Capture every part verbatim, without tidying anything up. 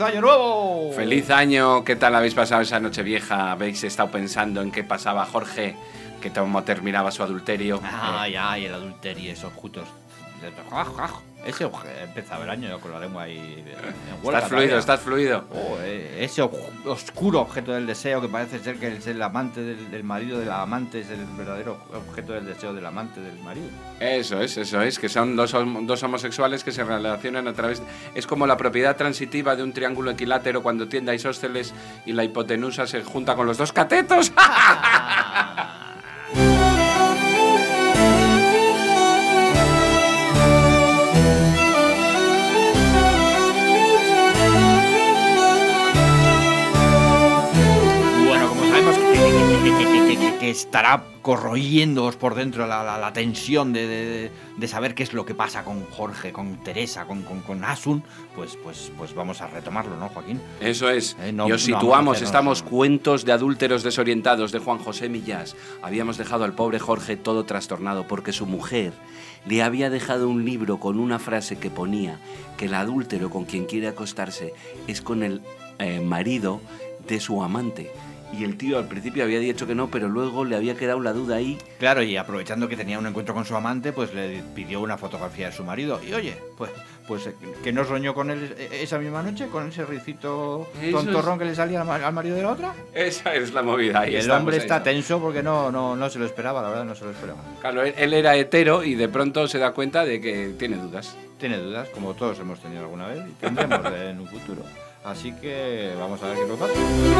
año nuevo! ¡Feliz año! ¿Qué tal habéis pasado esa noche vieja? ¿Habéis estado pensando en qué pasaba Jorge? ¿Que cómo terminaba su adulterio? Ay, eh. ay, el adulterio, esos jutos. Ese empezaba el año con la lengua ahí. Estás fluido, estás fluido. Oh, ese oscuro objeto del deseo que parece ser que es el amante del, del marido del amante, es el verdadero objeto del deseo del amante del marido. Eso es, eso es, que son dos, dos homosexuales que se relacionan a través... De, es como la propiedad transitiva de un triángulo equilátero cuando tiende a isósceles y la hipotenusa se junta con los dos catetos. Que estará corroyéndoos por dentro la, la, la tensión de, de, de saber qué es lo que pasa con Jorge, con Teresa, con, con, con Asun, pues, pues, pues vamos a retomarlo, ¿no, Joaquín? Eso es. Eh, no, y os no situamos, estamos no. Cuentos de adúlteros desorientados de Juan José Millás. Habíamos dejado al pobre Jorge todo trastornado porque su mujer le había dejado un libro con una frase que ponía que el adúltero con quien quiere acostarse es con el eh, marido de su amante. Y el tío al principio había dicho que no, pero luego le había quedado la duda ahí. Claro, y aprovechando que tenía un encuentro con su amante, pues le pidió una fotografía de su marido. Y oye, pues, pues que no soñó con él esa misma noche, con ese ricito tontorrón es... que le salía al marido de la otra. Esa es la movida. Ahí y el hombre está tenso porque no, no, no se lo esperaba, la verdad, no se lo esperaba. Claro, él, él era hetero y de pronto se da cuenta de que tiene dudas. Tiene dudas, como todos hemos tenido alguna vez y tendremos en un futuro. Así que vamos a ver qué nos pasa.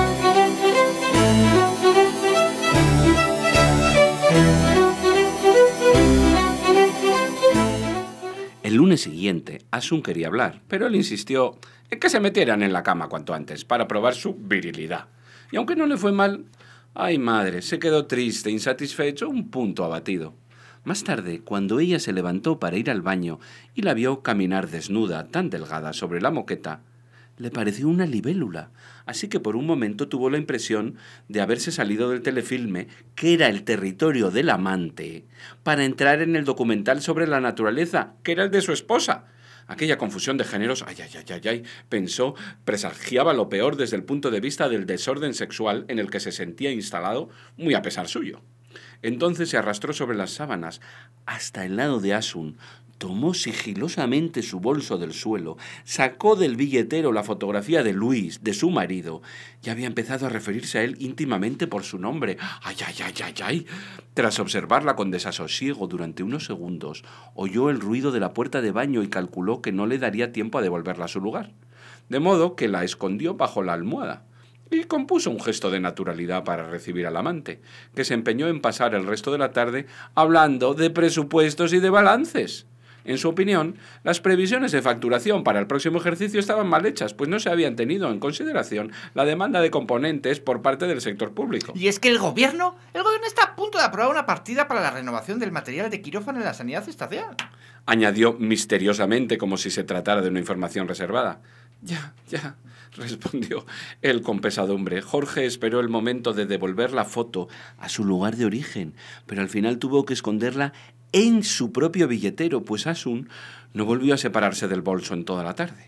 El lunes siguiente, Asun quería hablar, pero él insistió en que se metieran en la cama cuanto antes para probar su virilidad. Y aunque no le fue mal, ay madre, se quedó triste, insatisfecho, un punto abatido. Más tarde, cuando ella se levantó para ir al baño y la vio caminar desnuda, tan delgada, sobre la moqueta, le pareció una libélula, así que por un momento tuvo la impresión de haberse salido del telefilme, que era el territorio del amante, para entrar en el documental sobre la naturaleza, que era el de su esposa. Aquella confusión de géneros, ay, ay, ay, ay, ay, pensó, presagiaba lo peor desde el punto de vista del desorden sexual en el que se sentía instalado, muy a pesar suyo. Entonces se arrastró sobre las sábanas hasta el lado de Asun, tomó sigilosamente su bolso del suelo, sacó del billetero la fotografía de Luis, de su marido, y había empezado a referirse a él íntimamente por su nombre. ¡Ay, ay, ay, ay, ay! Tras observarla con desasosiego durante unos segundos, oyó el ruido de la puerta de baño y calculó que no le daría tiempo a devolverla a su lugar. De modo que la escondió bajo la almohada y compuso un gesto de naturalidad para recibir al amante, que se empeñó en pasar el resto de la tarde hablando de presupuestos y de balances. En su opinión, las previsiones de facturación para el próximo ejercicio estaban mal hechas, pues no se habían tenido en consideración la demanda de componentes por parte del sector público. Y es que el gobierno, el gobierno está a punto de aprobar una partida para la renovación del material de quirófano en la sanidad estatal. Añadió misteriosamente como si se tratara de una información reservada. Ya, ya, respondió él con pesadumbre. Jorge esperó el momento de devolver la foto a su lugar de origen, pero al final tuvo que esconderla en su propio billetero, pues Asun no volvió a separarse del bolso en toda la tarde.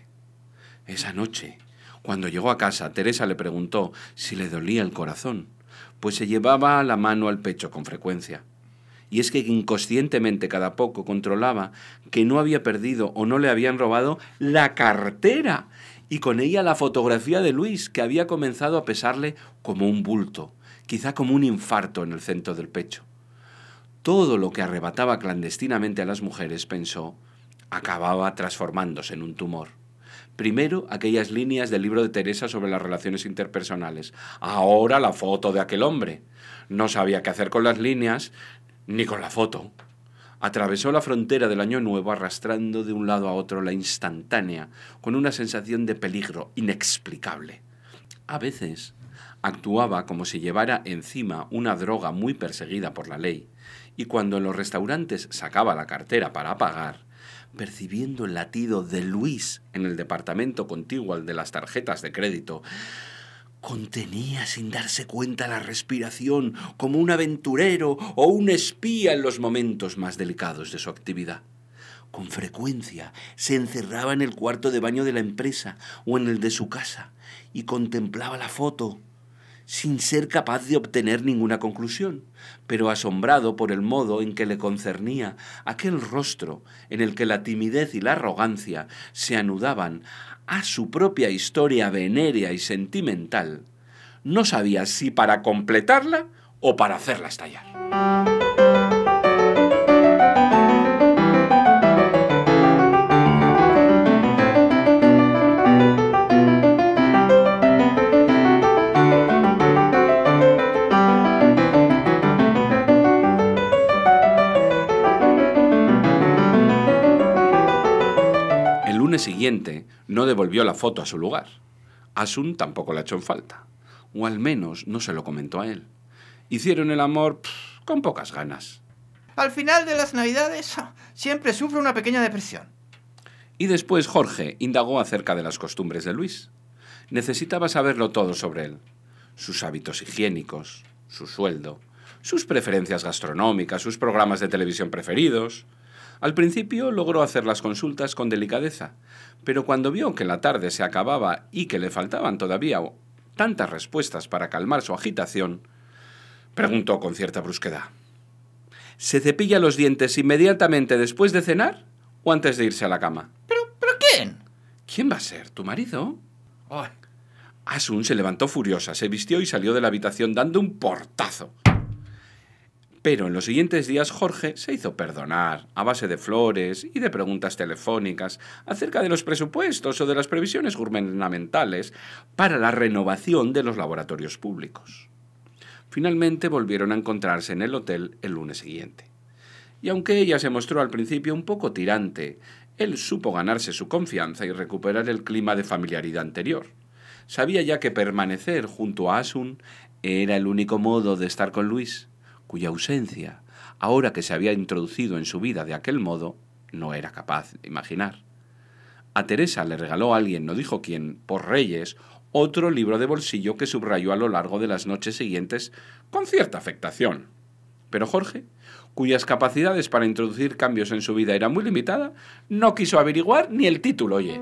Esa noche, cuando llegó a casa, Teresa le preguntó si le dolía el corazón, pues se llevaba la mano al pecho con frecuencia. Y es que inconscientemente cada poco controlaba que no había perdido o no le habían robado la cartera y con ella la fotografía de Luis, que había comenzado a pesarle como un bulto, quizá como un infarto en el centro del pecho. Todo lo que arrebataba clandestinamente a las mujeres, pensó, acababa transformándose en un tumor. Primero, aquellas líneas del libro de Teresa sobre las relaciones interpersonales. Ahora la foto de aquel hombre. No sabía qué hacer con las líneas ni con la foto. Atravesó la frontera del año nuevo arrastrando de un lado a otro la instantánea, con una sensación de peligro inexplicable. A veces actuaba como si llevara encima una droga muy perseguida por la ley, y cuando en los restaurantes sacaba la cartera para pagar, percibiendo el latido de Luis en el departamento contiguo al de las tarjetas de crédito, contenía sin darse cuenta la respiración como un aventurero o un espía en los momentos más delicados de su actividad. Con frecuencia se encerraba en el cuarto de baño de la empresa o en el de su casa y contemplaba la foto, sin ser capaz de obtener ninguna conclusión, pero asombrado por el modo en que le concernía aquel rostro en el que la timidez y la arrogancia se anudaban a su propia historia venérea y sentimental. No sabía si para completarla o para hacerla estallar. El lunes siguiente no devolvió la foto a su lugar. Asun tampoco la echó en falta, o al menos no se lo comentó a él. Hicieron el amor pff, con pocas ganas. Al final de las Navidades siempre sufro una pequeña depresión. Y después Jorge indagó acerca de las costumbres de Luis. Necesitaba saberlo todo sobre él. Sus hábitos higiénicos, su sueldo, sus preferencias gastronómicas, sus programas de televisión preferidos. Al principio logró hacer las consultas con delicadeza, pero cuando vio que la tarde se acababa y que le faltaban todavía tantas respuestas para calmar su agitación, preguntó con cierta brusquedad: ¿se cepilla los dientes inmediatamente después de cenar o antes de irse a la cama? ¿Pero, pero quién? ¿Quién va a ser? ¿Tu marido? Ay. Asun se levantó furiosa, se vistió y salió de la habitación dando un portazo. Pero en los siguientes días Jorge se hizo perdonar a base de flores y de preguntas telefónicas acerca de los presupuestos o de las previsiones gubernamentales para la renovación de los laboratorios públicos. Finalmente volvieron a encontrarse en el hotel el lunes siguiente. Y aunque ella se mostró al principio un poco tirante, él supo ganarse su confianza y recuperar el clima de familiaridad anterior. Sabía ya que permanecer junto a Asun era el único modo de estar con Luis, cuya ausencia, ahora que se había introducido en su vida de aquel modo, no era capaz de imaginar. A Teresa le regaló a alguien, no dijo quién, por Reyes, otro libro de bolsillo que subrayó a lo largo de las noches siguientes con cierta afectación. Pero Jorge, cuyas capacidades para introducir cambios en su vida eran muy limitadas, no quiso averiguar ni el título, oye.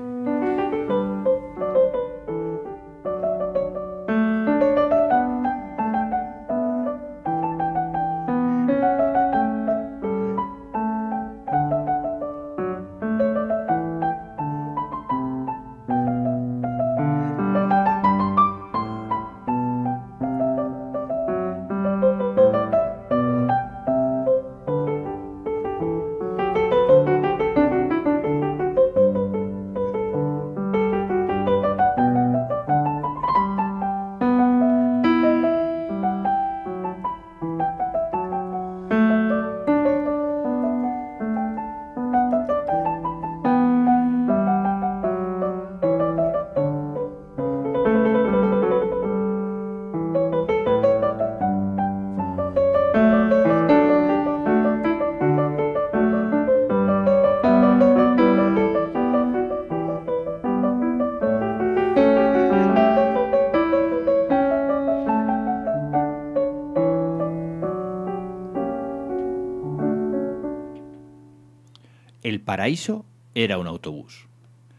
El paraíso era un autobús.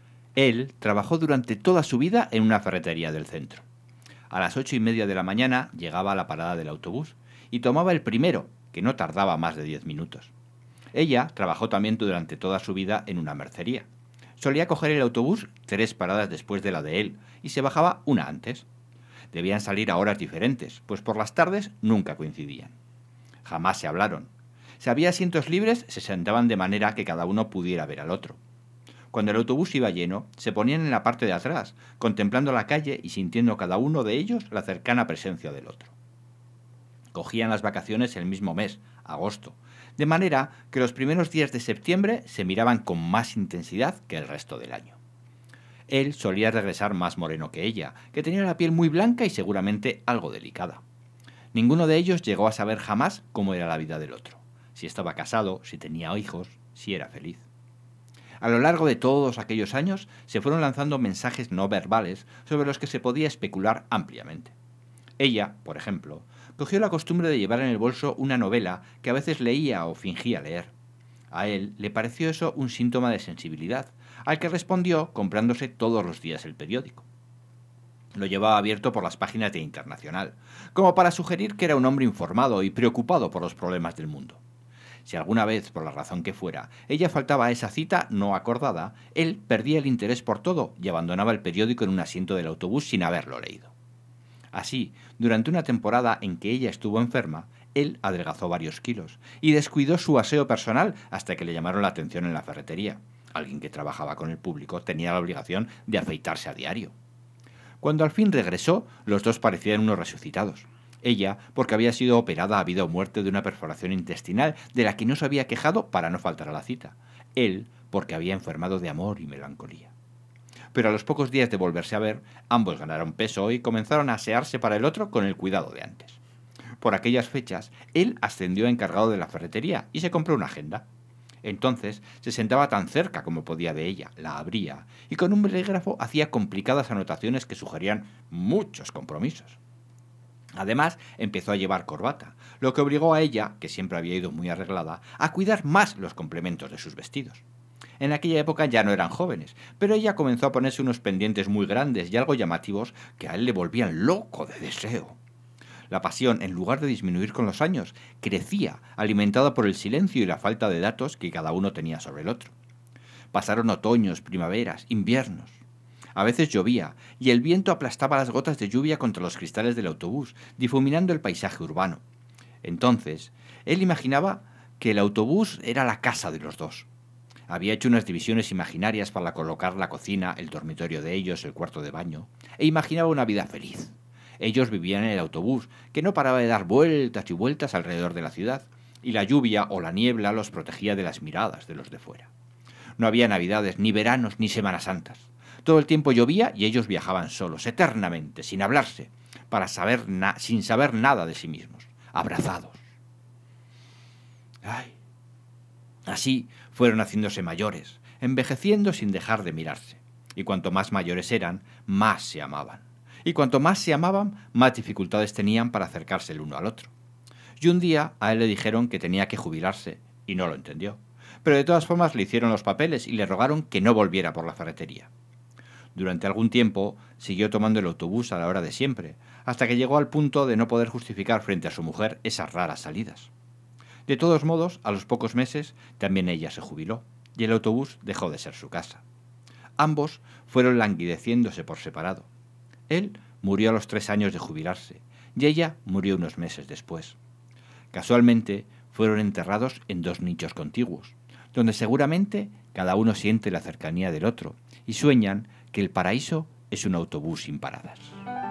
Él trabajó durante toda su vida en una ferretería del centro. A las ocho y media de la mañana llegaba a la parada del autobús y tomaba el primero, que no tardaba más de diez minutos. Ella trabajó también durante toda su vida en una mercería. Solía coger el autobús tres paradas después de la de él y se bajaba una antes. Debían salir a horas diferentes, pues por las tardes nunca coincidían. Jamás se hablaron. Si había asientos libres, se sentaban de manera que cada uno pudiera ver al otro. Cuando el autobús iba lleno, se ponían en la parte de atrás, contemplando la calle y sintiendo cada uno de ellos la cercana presencia del otro. Cogían las vacaciones el mismo mes, agosto, de manera que los primeros días de septiembre se miraban con más intensidad que el resto del año. Él solía regresar más moreno que ella, que tenía la piel muy blanca y seguramente algo delicada. Ninguno de ellos llegó a saber jamás cómo era la vida del otro, si estaba casado, si tenía hijos, si era feliz. A lo largo de todos aquellos años se fueron lanzando mensajes no verbales sobre los que se podía especular ampliamente. Ella, por ejemplo, cogió la costumbre de llevar en el bolso una novela que a veces leía o fingía leer. A él le pareció eso un síntoma de sensibilidad, al que respondió comprándose todos los días el periódico. Lo llevaba abierto por las páginas de Internacional, como para sugerir que era un hombre informado y preocupado por los problemas del mundo. Si alguna vez, por la razón que fuera, ella faltaba a esa cita no acordada, él perdía el interés por todo y abandonaba el periódico en un asiento del autobús sin haberlo leído. Así, durante una temporada en que ella estuvo enferma, él adelgazó varios kilos y descuidó su aseo personal hasta que le llamaron la atención en la ferretería. Alguien que trabajaba con el público tenía la obligación de afeitarse a diario. Cuando al fin regresó, los dos parecían unos resucitados. Ella, porque había sido operada a vida o muerte de una perforación intestinal de la que no se había quejado para no faltar a la cita. Él, porque había enfermado de amor y melancolía. Pero a los pocos días de volverse a ver, ambos ganaron peso y comenzaron a asearse para el otro con el cuidado de antes. Por aquellas fechas, él ascendió a encargado de la ferretería y se compró una agenda. Entonces se sentaba tan cerca como podía de ella, la abría, y con un bolígrafo hacía complicadas anotaciones que sugerían muchos compromisos. Además, empezó a llevar corbata, lo que obligó a ella, que siempre había ido muy arreglada, a cuidar más los complementos de sus vestidos. En aquella época ya no eran jóvenes, pero ella comenzó a ponerse unos pendientes muy grandes y algo llamativos que a él le volvían loco de deseo. La pasión, en lugar de disminuir con los años, crecía, alimentada por el silencio y la falta de datos que cada uno tenía sobre el otro. Pasaron otoños, primaveras, inviernos. A veces llovía, y el viento aplastaba las gotas de lluvia contra los cristales del autobús, difuminando el paisaje urbano. Entonces, él imaginaba que el autobús era la casa de los dos. Había hecho unas divisiones imaginarias para colocar la cocina, el dormitorio de ellos, el cuarto de baño, e imaginaba una vida feliz. Ellos vivían en el autobús, que no paraba de dar vueltas y vueltas alrededor de la ciudad, y la lluvia o la niebla los protegía de las miradas de los de fuera. No había navidades, ni veranos, ni semanas santas. Todo el tiempo llovía y ellos viajaban solos, eternamente, sin hablarse, para saber na- sin saber nada de sí mismos, abrazados. Ay. Así fueron haciéndose mayores, envejeciendo sin dejar de mirarse. Y cuanto más mayores eran, más se amaban. Y cuanto más se amaban, más dificultades tenían para acercarse el uno al otro. Y un día a él le dijeron que tenía que jubilarse, y no lo entendió. Pero de todas formas le hicieron los papeles y le rogaron que no volviera por la ferretería. Durante algún tiempo siguió tomando el autobús a la hora de siempre, hasta que llegó al punto de no poder justificar frente a su mujer esas raras salidas. De todos modos, a los pocos meses, también ella se jubiló, y el autobús dejó de ser su casa. Ambos fueron languideciéndose por separado. Él murió a los tres años de jubilarse, y ella murió unos meses después. Casualmente, fueron enterrados en dos nichos contiguos, donde seguramente cada uno siente la cercanía del otro, y sueñan que el paraíso es un autobús sin paradas.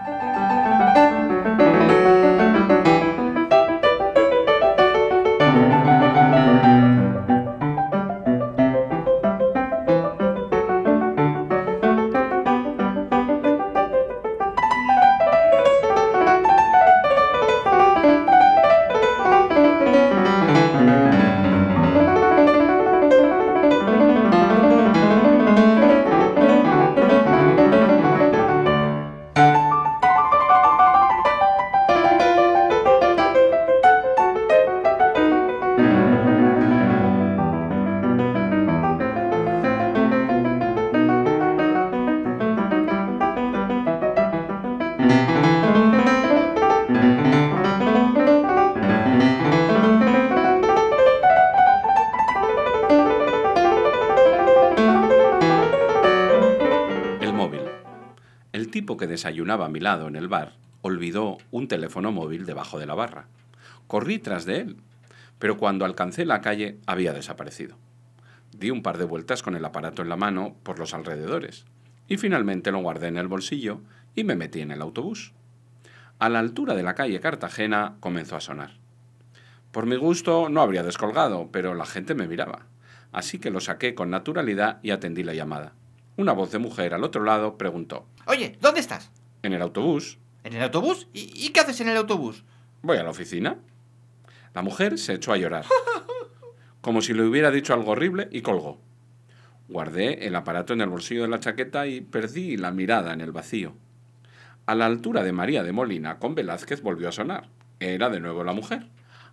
El tipo que desayunaba a mi lado en el bar olvidó un teléfono móvil debajo de la barra. Corrí tras de él, pero cuando alcancé la calle había desaparecido. Di un par de vueltas con el aparato en la mano por los alrededores y finalmente lo guardé en el bolsillo y me metí en el autobús. A la altura de la calle Cartagena comenzó a sonar. Por mi gusto no habría descolgado, pero la gente me miraba, así que lo saqué con naturalidad y atendí la llamada. Una voz de mujer al otro lado preguntó: Oye, ¿dónde estás? En el autobús. ¿En el autobús? ¿Y, y qué haces en el autobús? Voy a la oficina. La mujer se echó a llorar, como si le hubiera dicho algo horrible, y colgó. Guardé el aparato en el bolsillo de la chaqueta y perdí la mirada en el vacío. A la altura de María de Molina con Velázquez volvió a sonar. Era de nuevo la mujer.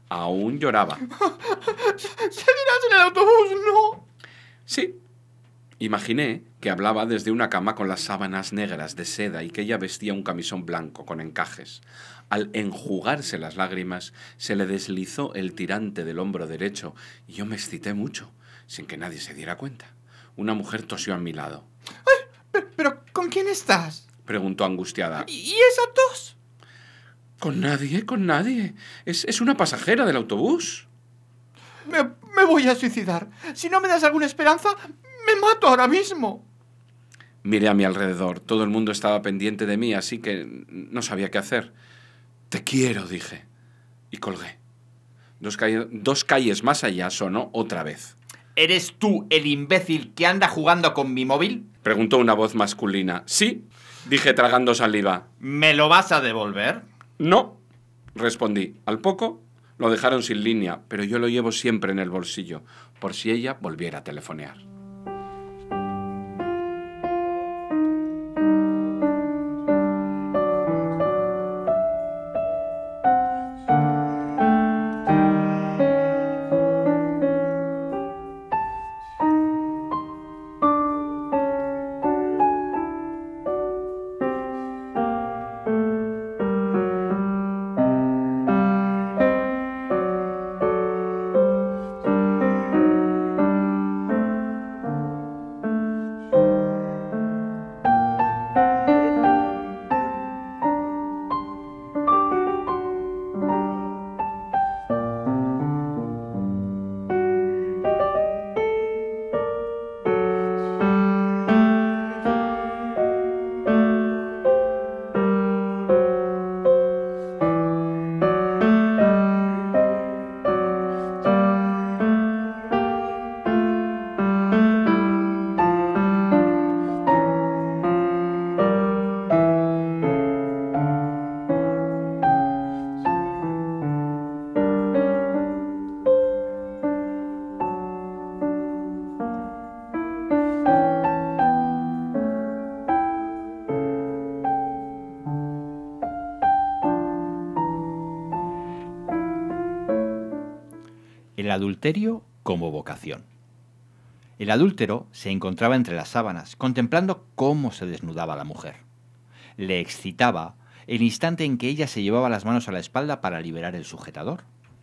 Aún lloraba. ¿Seguirás en el autobús? No. Sí. Imaginé que hablaba desde una cama con las sábanas negras de seda y que ella vestía un camisón blanco con encajes. Al enjugarse las lágrimas, se le deslizó el tirante del hombro derecho y yo me excité mucho, sin que nadie se diera cuenta. Una mujer tosió a mi lado. Ay, pero, pero ¿con quién estás? Preguntó angustiada. ¿Y esa tos? Con nadie, con nadie. Es, es una pasajera del autobús. Me, me voy a suicidar. Si no me das alguna esperanza, me mato ahora mismo. Miré a mi alrededor. Todo el mundo estaba pendiente de mí, así que no sabía qué hacer. Te quiero, dije. Y colgué. Dos, calle, dos calles más allá sonó otra vez. ¿Eres tú el imbécil que anda jugando con mi móvil? Preguntó una voz masculina. Sí, dije tragando saliva. ¿Me lo vas a devolver? No, respondí. Al poco lo dejaron sin línea, pero yo lo llevo siempre en el bolsillo, por si ella volviera a telefonear. El adulterio como vocación. El adúltero se encontraba entre las sábanas, contemplando cómo se desnudaba la mujer. Le excitaba el instante en que ella se llevaba las manos a la espalda para liberar el sujetador.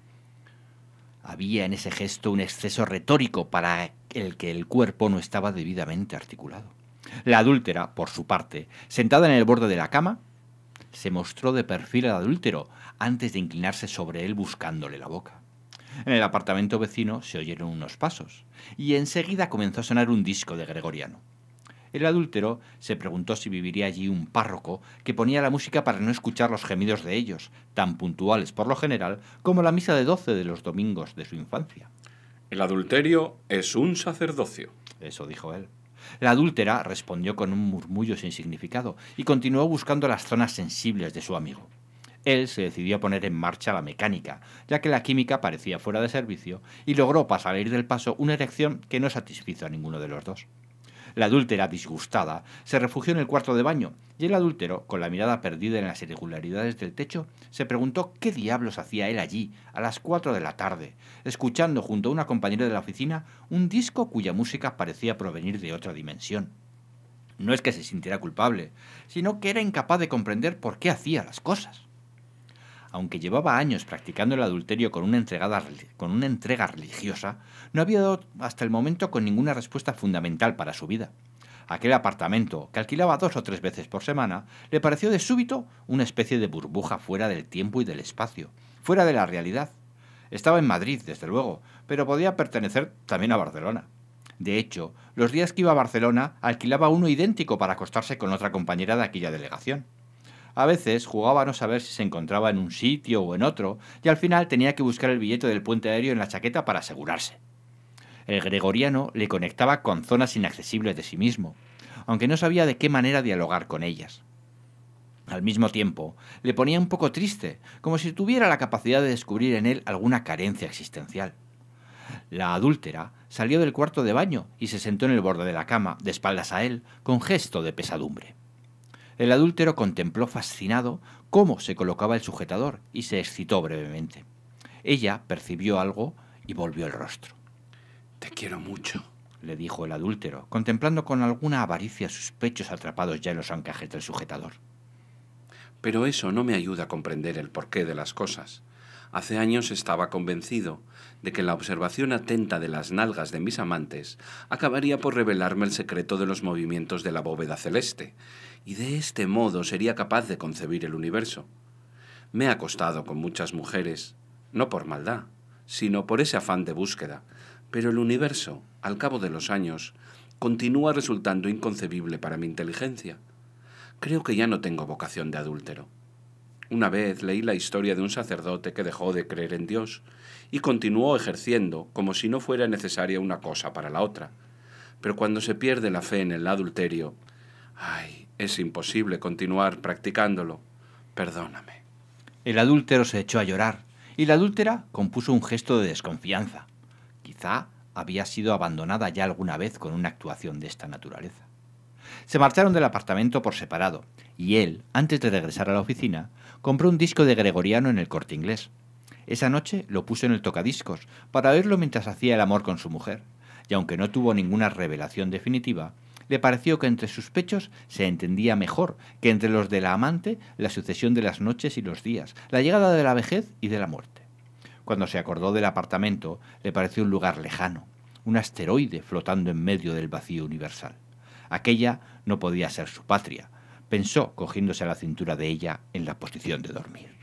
Había en ese gesto un exceso retórico para el que el cuerpo no estaba debidamente articulado. La adúltera, por su parte, sentada en el borde de la cama, se mostró de perfil al adúltero antes de inclinarse sobre él buscándole la boca. En el apartamento vecino se oyeron unos pasos y enseguida comenzó a sonar un disco de gregoriano. El adúltero se preguntó si viviría allí un párroco que ponía la música para no escuchar los gemidos de ellos, tan puntuales por lo general como la misa de doce de los domingos de su infancia. El adulterio es un sacerdocio. Eso dijo él. La adúltera respondió con un murmullo sin significado y continuó buscando las zonas sensibles de su amigo. Él se decidió a poner en marcha la mecánica, ya que la química parecía fuera de servicio, y logró, para salir del paso, una erección que no satisfizo a ninguno de los dos. La adúltera, disgustada, se refugió en el cuarto de baño, y el adúltero, con la mirada perdida en las irregularidades del techo, se preguntó qué diablos hacía él allí, a las cuatro de la tarde, escuchando junto a una compañera de la oficina un disco cuya música parecía provenir de otra dimensión. No es que se sintiera culpable, sino que era incapaz de comprender por qué hacía las cosas. Aunque llevaba años practicando el adulterio con una, entregada, con una entrega religiosa, no había dado hasta el momento con ninguna respuesta fundamental para su vida. Aquel apartamento, que alquilaba dos o tres veces por semana, le pareció de súbito una especie de burbuja fuera del tiempo y del espacio, fuera de la realidad. Estaba en Madrid, desde luego, pero podía pertenecer también a Barcelona. De hecho, los días que iba a Barcelona alquilaba uno idéntico para acostarse con otra compañera de aquella delegación. A veces jugaba a no saber si se encontraba en un sitio o en otro, y al final tenía que buscar el billete del puente aéreo en la chaqueta para asegurarse. El gregoriano le conectaba con zonas inaccesibles de sí mismo, aunque no sabía de qué manera dialogar con ellas. Al mismo tiempo, le ponía un poco triste, como si tuviera la capacidad de descubrir en él alguna carencia existencial. La adúltera salió del cuarto de baño y se sentó en el borde de la cama, de espaldas a él, con gesto de pesadumbre. El adúltero contempló fascinado cómo se colocaba el sujetador y se excitó brevemente. Ella percibió algo y volvió el rostro. «Te quiero mucho», le dijo el adúltero, contemplando con alguna avaricia sus pechos atrapados ya en los encajes del sujetador. «Pero eso no me ayuda a comprender el porqué de las cosas. Hace años estaba convencido de que la observación atenta de las nalgas de mis amantes acabaría por revelarme el secreto de los movimientos de la bóveda celeste, y de este modo sería capaz de concebir el universo. Me he acostado con muchas mujeres, no por maldad, sino por ese afán de búsqueda, pero el universo, al cabo de los años, continúa resultando inconcebible para mi inteligencia. Creo que ya no tengo vocación de adúltero. Una vez leí la historia de un sacerdote que dejó de creer en Dios y continuó ejerciendo como si no fuera necesaria una cosa para la otra. Pero cuando se pierde la fe en el adulterio, ¡ay!, es imposible continuar practicándolo. Perdóname». El adúltero se echó a llorar y la adúltera compuso un gesto de desconfianza. Quizá había sido abandonada ya alguna vez con una actuación de esta naturaleza. Se marcharon del apartamento por separado y él, antes de regresar a la oficina, compró un disco de Gregoriano en el Corte Inglés. Esa noche lo puso en el tocadiscos para oírlo mientras hacía el amor con su mujer, y aunque no tuvo ninguna revelación definitiva, le pareció que entre sus pechos se entendía mejor que entre los de la amante la sucesión de las noches y los días, la llegada de la vejez y de la muerte. Cuando se acordó del apartamento, le pareció un lugar lejano, un asteroide flotando en medio del vacío universal. Aquella no podía ser su patria, pensó, cogiéndose a la cintura de ella en la posición de dormir.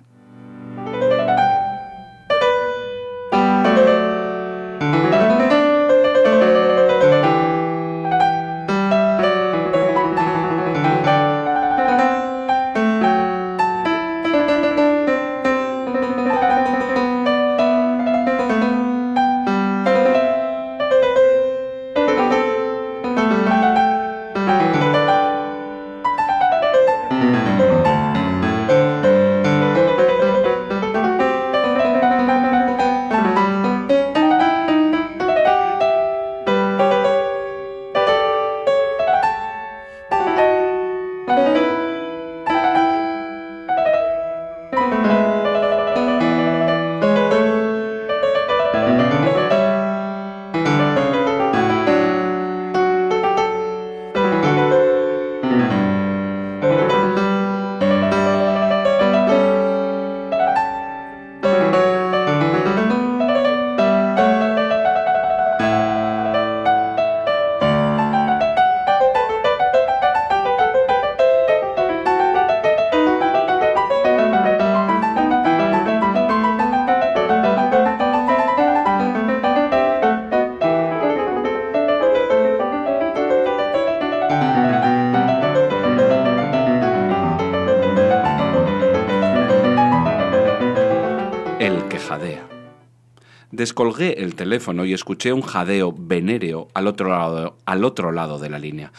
Descolgué el teléfono y escuché un jadeo venéreo al otro lado, al otro lado de la línea.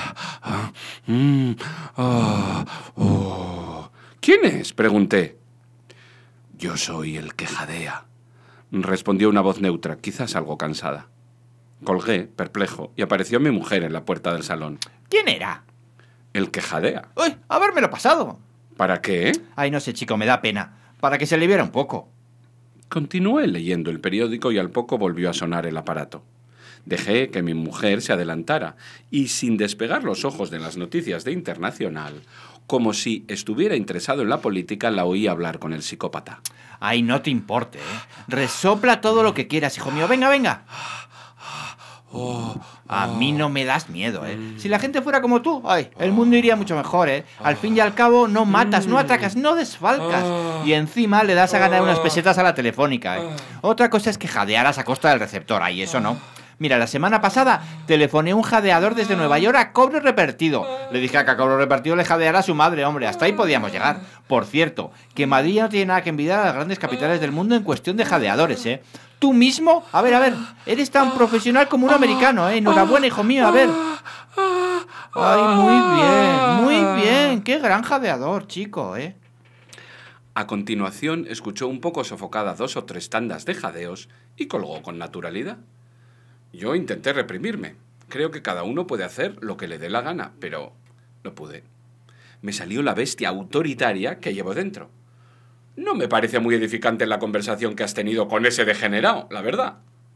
«¿Quién es?», pregunté. «Yo soy el que jadea», respondió una voz neutra, quizás algo cansada. Colgué, perplejo, y apareció mi mujer en la puerta del salón. ¿Quién era? «El que jadea». ¡Uy! ¡Habérmelo pasado! ¿Para qué? Ay, no sé, chico, me da pena. Para que se aliviara un poco. Continué leyendo el periódico y al poco volvió a sonar el aparato. Dejé que mi mujer se adelantara y, sin despegar los ojos de las noticias de Internacional, como si estuviera interesado en la política, la oí hablar con el psicópata. Ay, no te importe, ¿eh? Resopla todo lo que quieras, hijo mío. Venga, venga. Oh, A mí no me das miedo, ¿eh? Si la gente fuera como tú, ay, el mundo iría mucho mejor, ¿eh? Al fin y al cabo, no matas, no atracas, no desfalcas. Y encima le das a ganar unas pesetas a la telefónica, ¿eh? Otra cosa es que jadearas a costa del receptor, ay, eso no. Mira, la semana pasada telefoné a un jadeador desde Nueva York a cobro repartido. Le dije a que a cobro repartido le jadeara a su madre, hombre. Hasta ahí podíamos llegar. Por cierto, que Madrid ya no tiene nada que envidiar a las grandes capitales del mundo en cuestión de jadeadores, ¿eh? Tú mismo, a ver, a ver, eres tan profesional como un americano, ¿eh? Enhorabuena, hijo mío, a ver. Ay, muy bien, muy bien. Qué gran jadeador, chico, ¿eh? A continuación, escuchó un poco sofocada dos o tres tandas de jadeos y colgó con naturalidad. Yo intenté reprimirme. Creo que cada uno puede hacer lo que le dé la gana, pero no pude. Me salió la bestia autoritaria que llevo dentro. No me parece muy edificante la conversación que has tenido con ese degenerado, la verdad.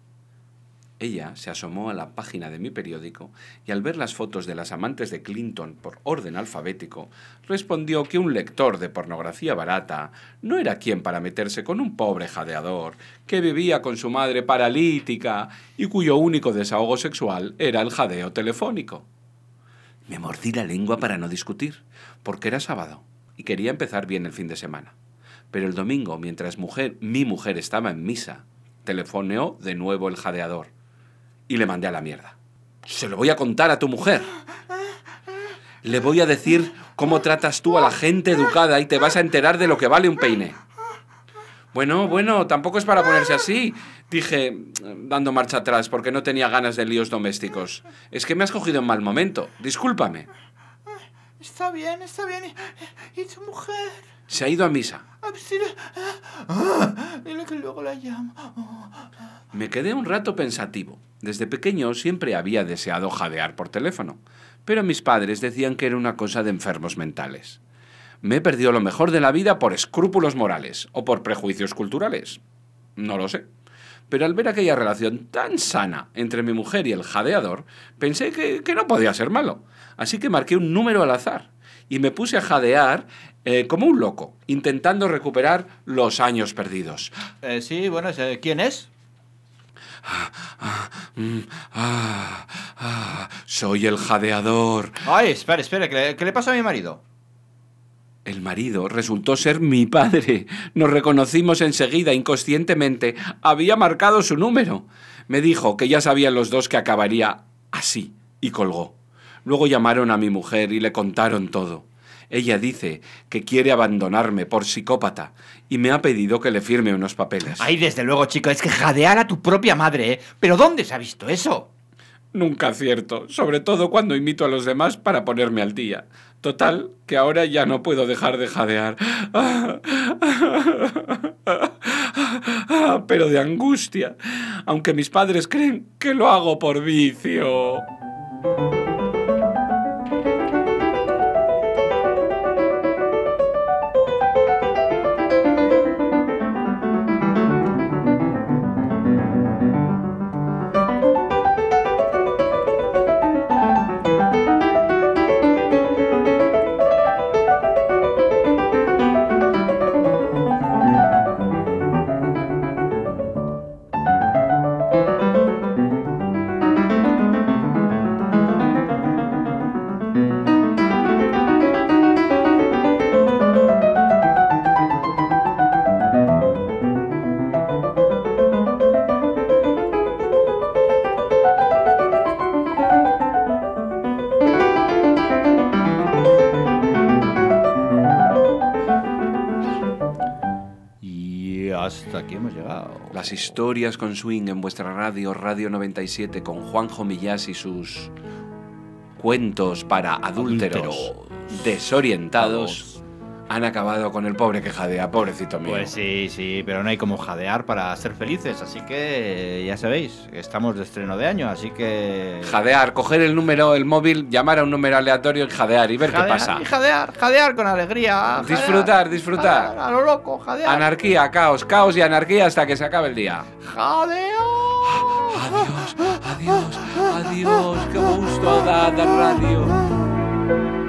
Ella se asomó a la página de mi periódico y al ver las fotos de las amantes de Clinton por orden alfabético, respondió que un lector de pornografía barata no era quien para meterse con un pobre jadeador que vivía con su madre paralítica y cuyo único desahogo sexual era el jadeo telefónico. Me mordí la lengua para no discutir, porque era sábado y quería empezar bien el fin de semana. Pero el domingo, mientras mujer, mi mujer estaba en misa, telefoneó de nuevo el jadeador. Y le mandé a la mierda. Se lo voy a contar a tu mujer. Le voy a decir cómo tratas tú a la gente educada y te vas a enterar de lo que vale un peine. Bueno, bueno, tampoco es para ponerse así, dije, dando marcha atrás, porque no tenía ganas de líos domésticos. Es que me has cogido en mal momento. Discúlpame. Está bien, está bien. ¿Y, y tu mujer? Se ha ido a misa. Dile que luego la llamo. Me quedé un rato pensativo. Desde pequeño siempre había deseado jadear por teléfono, pero mis padres decían que era una cosa de enfermos mentales. Me he perdido lo mejor de la vida por escrúpulos morales o por prejuicios culturales. No lo sé. Pero al ver aquella relación tan sana entre mi mujer y el jadeador, pensé que, que no podía ser malo. Así que marqué un número al azar y me puse a jadear eh, como un loco, intentando recuperar los años perdidos. Eh, sí, bueno, ¿quién es? Ah, ah, mm, ah, ah, soy el jadeador. Ay, espera, espera, ¿qué le, qué le pasa a mi marido? El marido resultó ser mi padre. Nos reconocimos enseguida, inconscientemente. Había marcado su número. Me dijo que ya sabían los dos que acabaría así, y colgó. Luego llamaron a mi mujer y le contaron todo. Ella dice que quiere abandonarme por psicópata y me ha pedido que le firme unos papeles. Ay, desde luego, chico, es que jadear a tu propia madre, ¿eh? ¿Pero dónde se ha visto eso? Nunca acierto, sobre todo cuando imito a los demás para ponerme al día. Total, que ahora ya no puedo dejar de jadear. Pero de angustia, aunque mis padres creen que lo hago por vicio. Hasta aquí hemos llegado. Las historias con swing en vuestra radio, Radio noventa y siete, con Juanjo Millás y sus cuentos para adúlteros, adúlteros desorientados, han acabado con el pobre que jadea, pobrecito mío. Pues sí, sí, pero no hay como jadear para ser felices, así que ya sabéis, estamos de estreno de año, así que... Jadear, coger el número, el móvil, llamar a un número aleatorio y jadear y ver jadear, qué pasa. Y jadear, jadear con alegría. Disfrutar, jadear, disfrutar. Jadear, a lo loco, jadear. Anarquía, caos, caos y anarquía hasta que se acabe el día. ¡Jadeo! Adiós, adiós, adiós, qué gusto da la radio.